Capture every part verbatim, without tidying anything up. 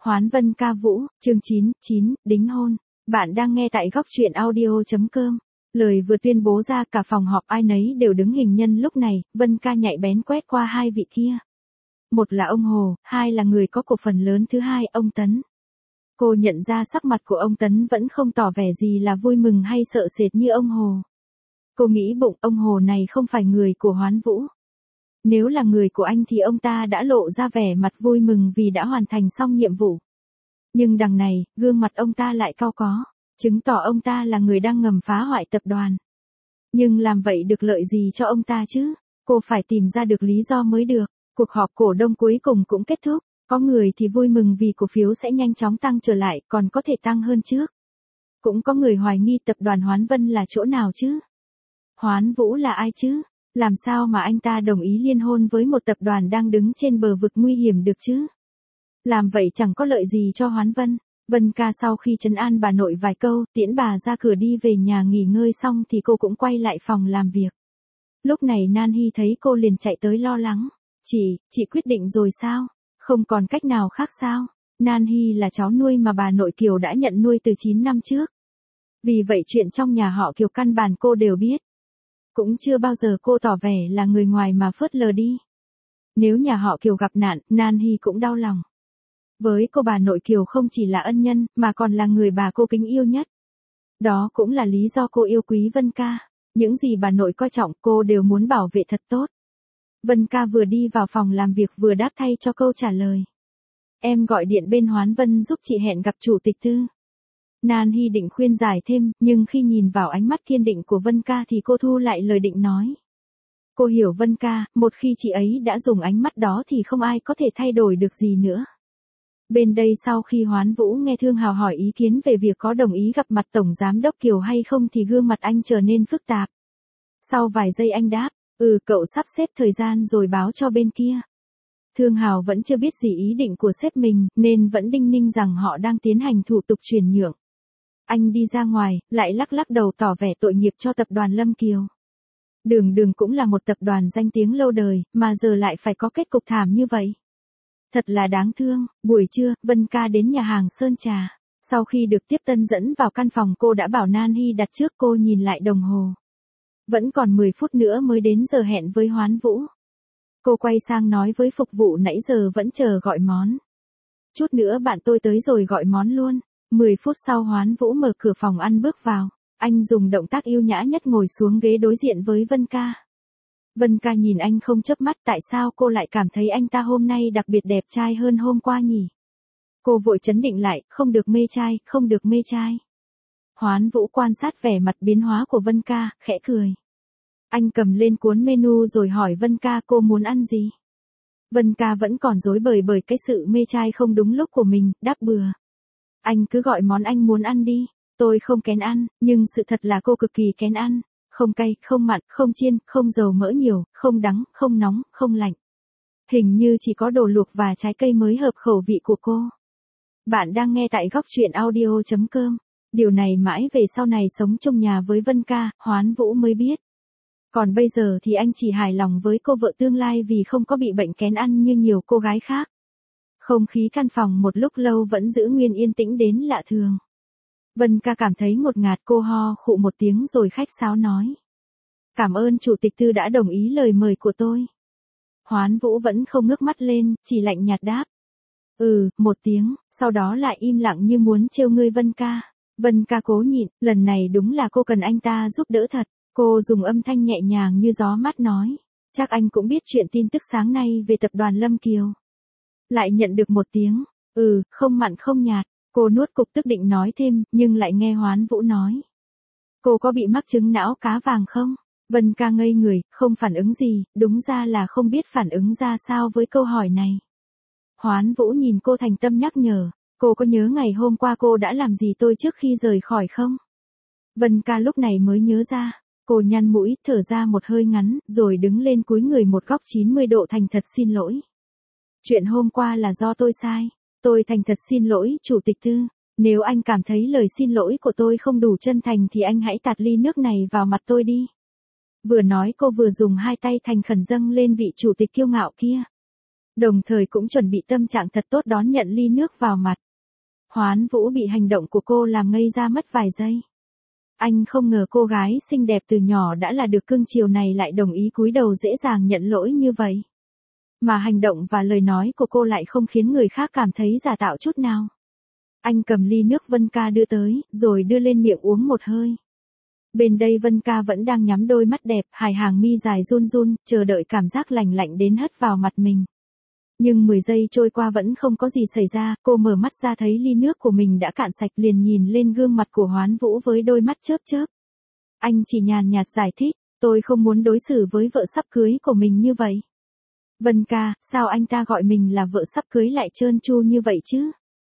Hoán Vân ca vũ, chương chín, chín, đính hôn. Bạn đang nghe tại góc truyện audio.com. Lời vừa tuyên bố ra cả phòng họp ai nấy đều đứng hình nhân lúc này, Vân ca nhạy bén quét qua hai vị kia. Một là ông Hồ, hai là người có cổ phần lớn thứ hai, ông Tấn. Cô nhận ra sắc mặt của ông Tấn vẫn không tỏ vẻ gì là vui mừng hay sợ sệt như ông Hồ. Cô nghĩ bụng ông Hồ này không phải người của Hoán Vũ. Nếu là người của anh thì ông ta đã lộ ra vẻ mặt vui mừng vì đã hoàn thành xong nhiệm vụ. Nhưng đằng này, gương mặt ông ta lại cau có, chứng tỏ ông ta là người đang ngầm phá hoại tập đoàn. Nhưng làm vậy được lợi gì cho ông ta chứ? Cô phải tìm ra được lý do mới được. Cuộc họp cổ đông cuối cùng cũng kết thúc. Có người thì vui mừng vì cổ phiếu sẽ nhanh chóng tăng trở lại, còn có thể tăng hơn trước. Cũng có người hoài nghi tập đoàn Hoán Vân là chỗ nào chứ? Hoán Vũ là ai chứ? Làm sao mà anh ta đồng ý liên hôn với một tập đoàn đang đứng trên bờ vực nguy hiểm được chứ? Làm vậy chẳng có lợi gì cho Hoán Vân. Vân ca sau khi trấn an bà nội vài câu, tiễn bà ra cửa đi về nhà nghỉ ngơi xong thì cô cũng quay lại phòng làm việc. Lúc này Nan Hy thấy cô liền chạy tới lo lắng. Chị, chị quyết định rồi sao? Không còn cách nào khác sao? Nan Hy là cháu nuôi mà bà nội Kiều đã nhận nuôi từ chín năm trước. Vì vậy chuyện trong nhà họ Kiều căn bản cô đều biết. Cũng chưa bao giờ cô tỏ vẻ là người ngoài mà phớt lờ đi. Nếu nhà họ Kiều gặp nạn, Nan Hy cũng đau lòng. Với cô bà nội Kiều không chỉ là ân nhân, mà còn là người bà cô kính yêu nhất. Đó cũng là lý do cô yêu quý Vân ca. Những gì bà nội coi trọng cô đều muốn bảo vệ thật tốt. Vân ca vừa đi vào phòng làm việc vừa đáp thay cho câu trả lời. Em gọi điện bên Hoán Vân giúp chị hẹn gặp chủ tịch Tư. Nan Hy định khuyên giải thêm, nhưng khi nhìn vào ánh mắt kiên định của Vân ca thì cô thu lại lời định nói. Cô hiểu Vân ca, một khi chị ấy đã dùng ánh mắt đó thì không ai có thể thay đổi được gì nữa. Bên đây sau khi Hoán Vũ nghe Thương Hào hỏi ý kiến về việc có đồng ý gặp mặt Tổng Giám đốc Kiều hay không thì gương mặt anh trở nên phức tạp. Sau vài giây anh đáp, ừ cậu sắp xếp thời gian rồi báo cho bên kia. Thương Hào vẫn chưa biết gì ý định của sếp mình, nên vẫn đinh ninh rằng họ đang tiến hành thủ tục chuyển nhượng. Anh đi ra ngoài, lại lắc lắc đầu tỏ vẻ tội nghiệp cho tập đoàn Lâm Kiều. Đường Đường cũng là một tập đoàn danh tiếng lâu đời, mà giờ lại phải có kết cục thảm như vậy. Thật là đáng thương. Buổi trưa, Vân ca đến nhà hàng Sơn Trà. Sau khi được tiếp tân dẫn vào căn phòng cô đã bảo Nan Hy đặt trước, cô nhìn lại đồng hồ. Vẫn còn mười phút nữa mới đến giờ hẹn với Hoán Vũ. Cô quay sang nói với phục vụ nãy giờ vẫn chờ gọi món. Chút nữa bạn tôi tới rồi gọi món luôn. mười phút sau Hoán Vũ mở cửa phòng ăn bước vào. Anh dùng động tác yêu nhã nhất ngồi xuống ghế đối diện với Vân ca. Vân ca nhìn anh không chớp mắt, tại sao cô lại cảm thấy anh ta hôm nay đặc biệt đẹp trai hơn hôm qua nhỉ? Cô vội trấn định lại, không được mê trai, không được mê trai. Hoán Vũ quan sát vẻ mặt biến hóa của Vân ca, khẽ cười. Anh cầm lên cuốn menu rồi hỏi Vân ca cô muốn ăn gì? Vân ca vẫn còn rối bời bởi cái sự mê trai không đúng lúc của mình, đáp bừa. Anh cứ gọi món anh muốn ăn đi, tôi không kén ăn, nhưng sự thật là cô cực kỳ kén ăn. Không cay, không mặn, không chiên, không dầu mỡ nhiều, không đắng, không nóng, không lạnh. Hình như chỉ có đồ luộc và trái cây mới hợp khẩu vị của cô. Bạn đang nghe tại góc truyện audio.com. Điều này mãi về sau này sống chung nhà với Vân ca, Hoán Vũ mới biết. Còn bây giờ thì anh chỉ hài lòng với cô vợ tương lai vì không có bị bệnh kén ăn như nhiều cô gái khác. Không khí căn phòng một lúc lâu vẫn giữ nguyên yên tĩnh đến lạ thường. Vân ca cảm thấy ngột ngạt, cô ho khụ một tiếng rồi khách sáo nói. Cảm ơn chủ tịch Tư đã đồng ý lời mời của tôi. Hoán Vũ vẫn không ngước mắt lên, chỉ lạnh nhạt đáp. Ừ, một tiếng, sau đó lại im lặng như muốn trêu ngươi Vân ca. Vân ca cố nhịn, lần này đúng là cô cần anh ta giúp đỡ thật. Cô dùng âm thanh nhẹ nhàng như gió mát nói. Chắc anh cũng biết chuyện tin tức sáng nay về tập đoàn Lâm Kiều. Lại nhận được một tiếng, ừ, không mặn không nhạt. Cô nuốt cục tức định nói thêm, nhưng lại nghe Hoán Vũ nói. Cô có bị mắc chứng não cá vàng không? Vân ca ngây người, không phản ứng gì, đúng ra là không biết phản ứng ra sao với câu hỏi này. Hoán Vũ nhìn cô thành tâm nhắc nhở, cô có nhớ ngày hôm qua cô đã làm gì tôi trước khi rời khỏi không? Vân ca lúc này mới nhớ ra, cô nhăn mũi, thở ra một hơi ngắn, rồi đứng lên cúi người một góc chín mươi độ thành thật xin lỗi. Chuyện hôm qua là do tôi sai. Tôi thành thật xin lỗi, chủ tịch Tư. Nếu anh cảm thấy lời xin lỗi của tôi không đủ chân thành thì anh hãy tạt ly nước này vào mặt tôi đi. Vừa nói cô vừa dùng hai tay thành khẩn dâng lên vị chủ tịch kiêu ngạo kia. Đồng thời cũng chuẩn bị tâm trạng thật tốt đón nhận ly nước vào mặt. Hoán Vũ bị hành động của cô làm ngây ra mất vài giây. Anh không ngờ cô gái xinh đẹp từ nhỏ đã là được cưng chiều này lại đồng ý cúi đầu dễ dàng nhận lỗi như vậy. Mà hành động và lời nói của cô lại không khiến người khác cảm thấy giả tạo chút nào. Anh cầm ly nước Vân Ca đưa tới, rồi đưa lên miệng uống một hơi. Bên đây Vân Ca vẫn đang nhắm đôi mắt đẹp, hai hàng mi dài run run, chờ đợi cảm giác lành lạnh đến hất vào mặt mình. Nhưng mười giây trôi qua vẫn không có gì xảy ra, cô mở mắt ra thấy ly nước của mình đã cạn sạch, liền nhìn lên gương mặt của Hoán Vũ với đôi mắt chớp chớp. Anh chỉ nhàn nhạt giải thích, tôi không muốn đối xử với vợ sắp cưới của mình như vậy. Vân Ca, sao anh ta gọi mình là vợ sắp cưới lại trơn tru như vậy chứ?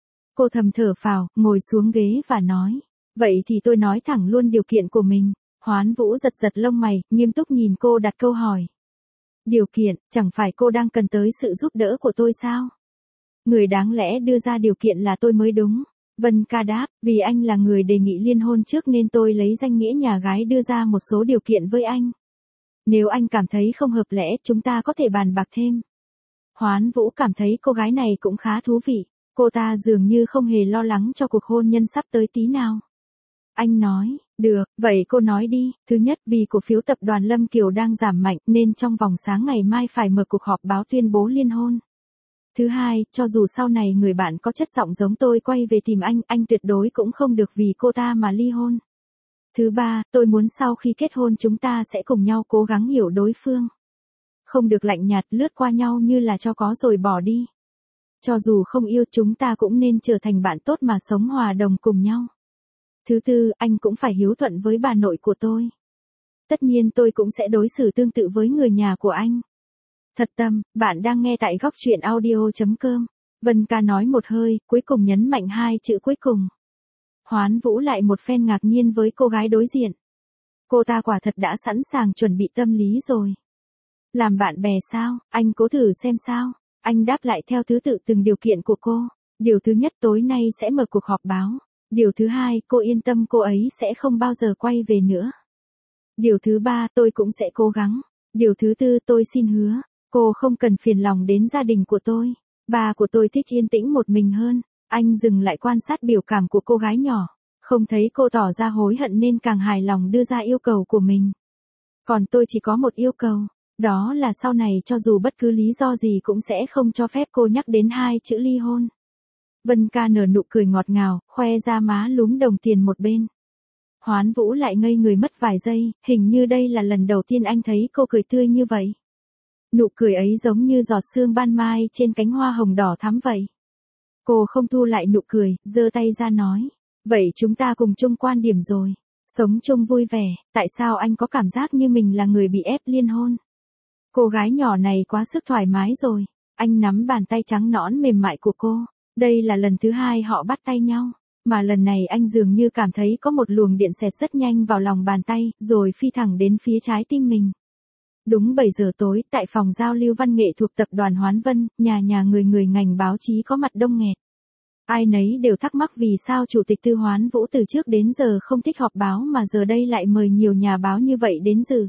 Cô thầm thở phào, ngồi xuống ghế và nói, vậy thì tôi nói thẳng luôn điều kiện của mình. Hoán Vũ giật giật lông mày, nghiêm túc nhìn cô đặt câu hỏi. Điều kiện, chẳng phải cô đang cần tới sự giúp đỡ của tôi sao? Người đáng lẽ đưa ra điều kiện là tôi mới đúng. Vân Ca đáp, vì anh là người đề nghị liên hôn trước nên tôi lấy danh nghĩa nhà gái đưa ra một số điều kiện với anh. Nếu anh cảm thấy không hợp lẽ, chúng ta có thể bàn bạc thêm. Hoán Vũ cảm thấy cô gái này cũng khá thú vị. Cô ta dường như không hề lo lắng cho cuộc hôn nhân sắp tới tí nào. Anh nói, được, vậy cô nói đi. Thứ nhất, vì cổ phiếu tập đoàn Lâm Kiều đang giảm mạnh nên trong vòng sáng ngày mai phải mở cuộc họp báo tuyên bố liên hôn. Thứ hai, cho dù sau này người bạn có chất giọng giống tôi quay về tìm anh, anh tuyệt đối cũng không được vì cô ta mà ly hôn. Thứ ba, tôi muốn sau khi kết hôn chúng ta sẽ cùng nhau cố gắng hiểu đối phương. Không được lạnh nhạt lướt qua nhau như là cho có rồi bỏ đi. Cho dù không yêu chúng ta cũng nên trở thành bạn tốt mà sống hòa đồng cùng nhau. Thứ tư, anh cũng phải hiếu thuận với bà nội của tôi. Tất nhiên tôi cũng sẽ đối xử tương tự với người nhà của anh. Thật tâm, bạn đang nghe tại góc truyện audio chấm com. Vân Ca nói một hơi, cuối cùng nhấn mạnh hai chữ cuối cùng. Hoán Vũ lại một phen ngạc nhiên với cô gái đối diện. Cô ta quả thật đã sẵn sàng chuẩn bị tâm lý rồi. Làm bạn bè sao, anh cố thử xem sao. Anh đáp lại theo thứ tự từng điều kiện của cô. Điều thứ nhất, tối nay sẽ mở cuộc họp báo. Điều thứ hai, cô yên tâm cô ấy sẽ không bao giờ quay về nữa. Điều thứ ba, tôi cũng sẽ cố gắng. Điều thứ tư, tôi xin hứa, cô không cần phiền lòng đến gia đình của tôi. Ba của tôi thích yên tĩnh một mình hơn. Anh dừng lại quan sát biểu cảm của cô gái nhỏ. Không thấy cô tỏ ra hối hận nên càng hài lòng đưa ra yêu cầu của mình. Còn tôi chỉ có một yêu cầu. Đó là sau này cho dù bất cứ lý do gì cũng sẽ không cho phép cô nhắc đến hai chữ ly hôn. Vân Ca nở nụ cười ngọt ngào, khoe ra má lúm đồng tiền một bên. Hoán Vũ lại ngây người mất vài giây, hình như đây là lần đầu tiên anh thấy cô cười tươi như vậy. Nụ cười ấy giống như giọt sương ban mai trên cánh hoa hồng đỏ thắm vậy. Cô không thu lại nụ cười, giơ tay ra nói. Vậy chúng ta cùng chung quan điểm rồi. Sống chung vui vẻ, tại sao anh có cảm giác như mình là người bị ép liên hôn? Cô gái nhỏ này quá sức thoải mái rồi. Anh nắm bàn tay trắng nõn mềm mại của cô. Đây là lần thứ hai họ bắt tay nhau. Mà lần này anh dường như cảm thấy có một luồng điện xẹt rất nhanh vào lòng bàn tay, rồi phi thẳng đến phía trái tim mình. Đúng bảy giờ tối, tại phòng giao lưu văn nghệ thuộc tập đoàn Hoán Vân, nhà nhà người người ngành báo chí có mặt đông nghẹt. Ai nấy đều thắc mắc vì sao Chủ tịch Tư Hoán Vũ từ trước đến giờ không thích họp báo mà giờ đây lại mời nhiều nhà báo như vậy đến dự.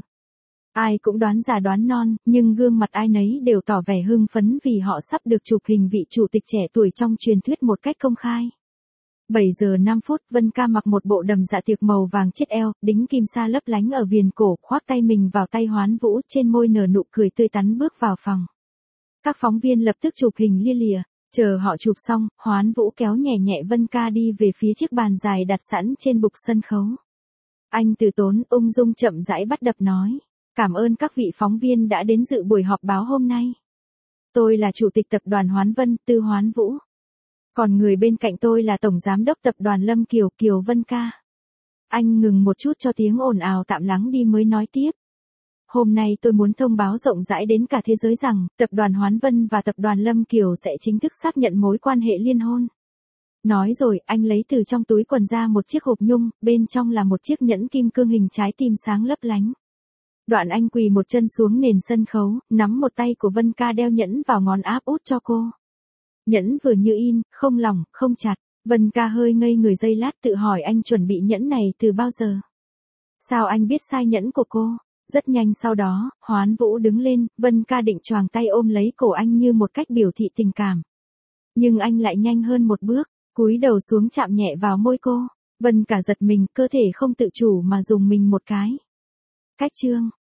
Ai cũng đoán già đoán non, nhưng gương mặt ai nấy đều tỏ vẻ hưng phấn vì họ sắp được chụp hình vị chủ tịch trẻ tuổi trong truyền thuyết một cách công khai. bảy giờ năm phút, Vân Ca mặc một bộ đầm dạ tiệc màu vàng chiết eo, đính kim sa lấp lánh ở viền cổ, khoác tay mình vào tay Hoán Vũ, trên môi nở nụ cười tươi tắn bước vào phòng. Các phóng viên lập tức chụp hình lia lịa. Chờ họ chụp xong, Hoán Vũ kéo nhẹ nhẹ Vân Ca đi về phía chiếc bàn dài đặt sẵn trên bục sân khấu. Anh từ tốn, ung dung chậm rãi bắt đập nói. Cảm ơn các vị phóng viên đã đến dự buổi họp báo hôm nay. Tôi là Chủ tịch Tập đoàn Hoán Vân, Tư Hoán Vũ. Còn người bên cạnh tôi là Tổng Giám đốc Tập đoàn Lâm Kiều, Kiều Vân Ca. Anh ngừng một chút cho tiếng ồn ào tạm lắng đi mới nói tiếp. Hôm nay tôi muốn thông báo rộng rãi đến cả thế giới rằng, Tập đoàn Hoán Vân và Tập đoàn Lâm Kiều sẽ chính thức xác nhận mối quan hệ liên hôn. Nói rồi, anh lấy từ trong túi quần ra một chiếc hộp nhung, bên trong là một chiếc nhẫn kim cương hình trái tim sáng lấp lánh. Đoạn anh quỳ một chân xuống nền sân khấu, nắm một tay của Vân Ca đeo nhẫn vào ngón áp út cho cô. Nhẫn vừa như in, không lỏng, không chặt. Vân Ca hơi ngây người giây lát tự hỏi anh chuẩn bị nhẫn này từ bao giờ. Sao anh biết size nhẫn của cô? Rất nhanh sau đó, Hoán Vũ đứng lên, Vân Ca định choàng tay ôm lấy cổ anh như một cách biểu thị tình cảm. Nhưng anh lại nhanh hơn một bước, cúi đầu xuống chạm nhẹ vào môi cô. Vân Ca giật mình, cơ thể không tự chủ mà dùng mình một cái. Cách chương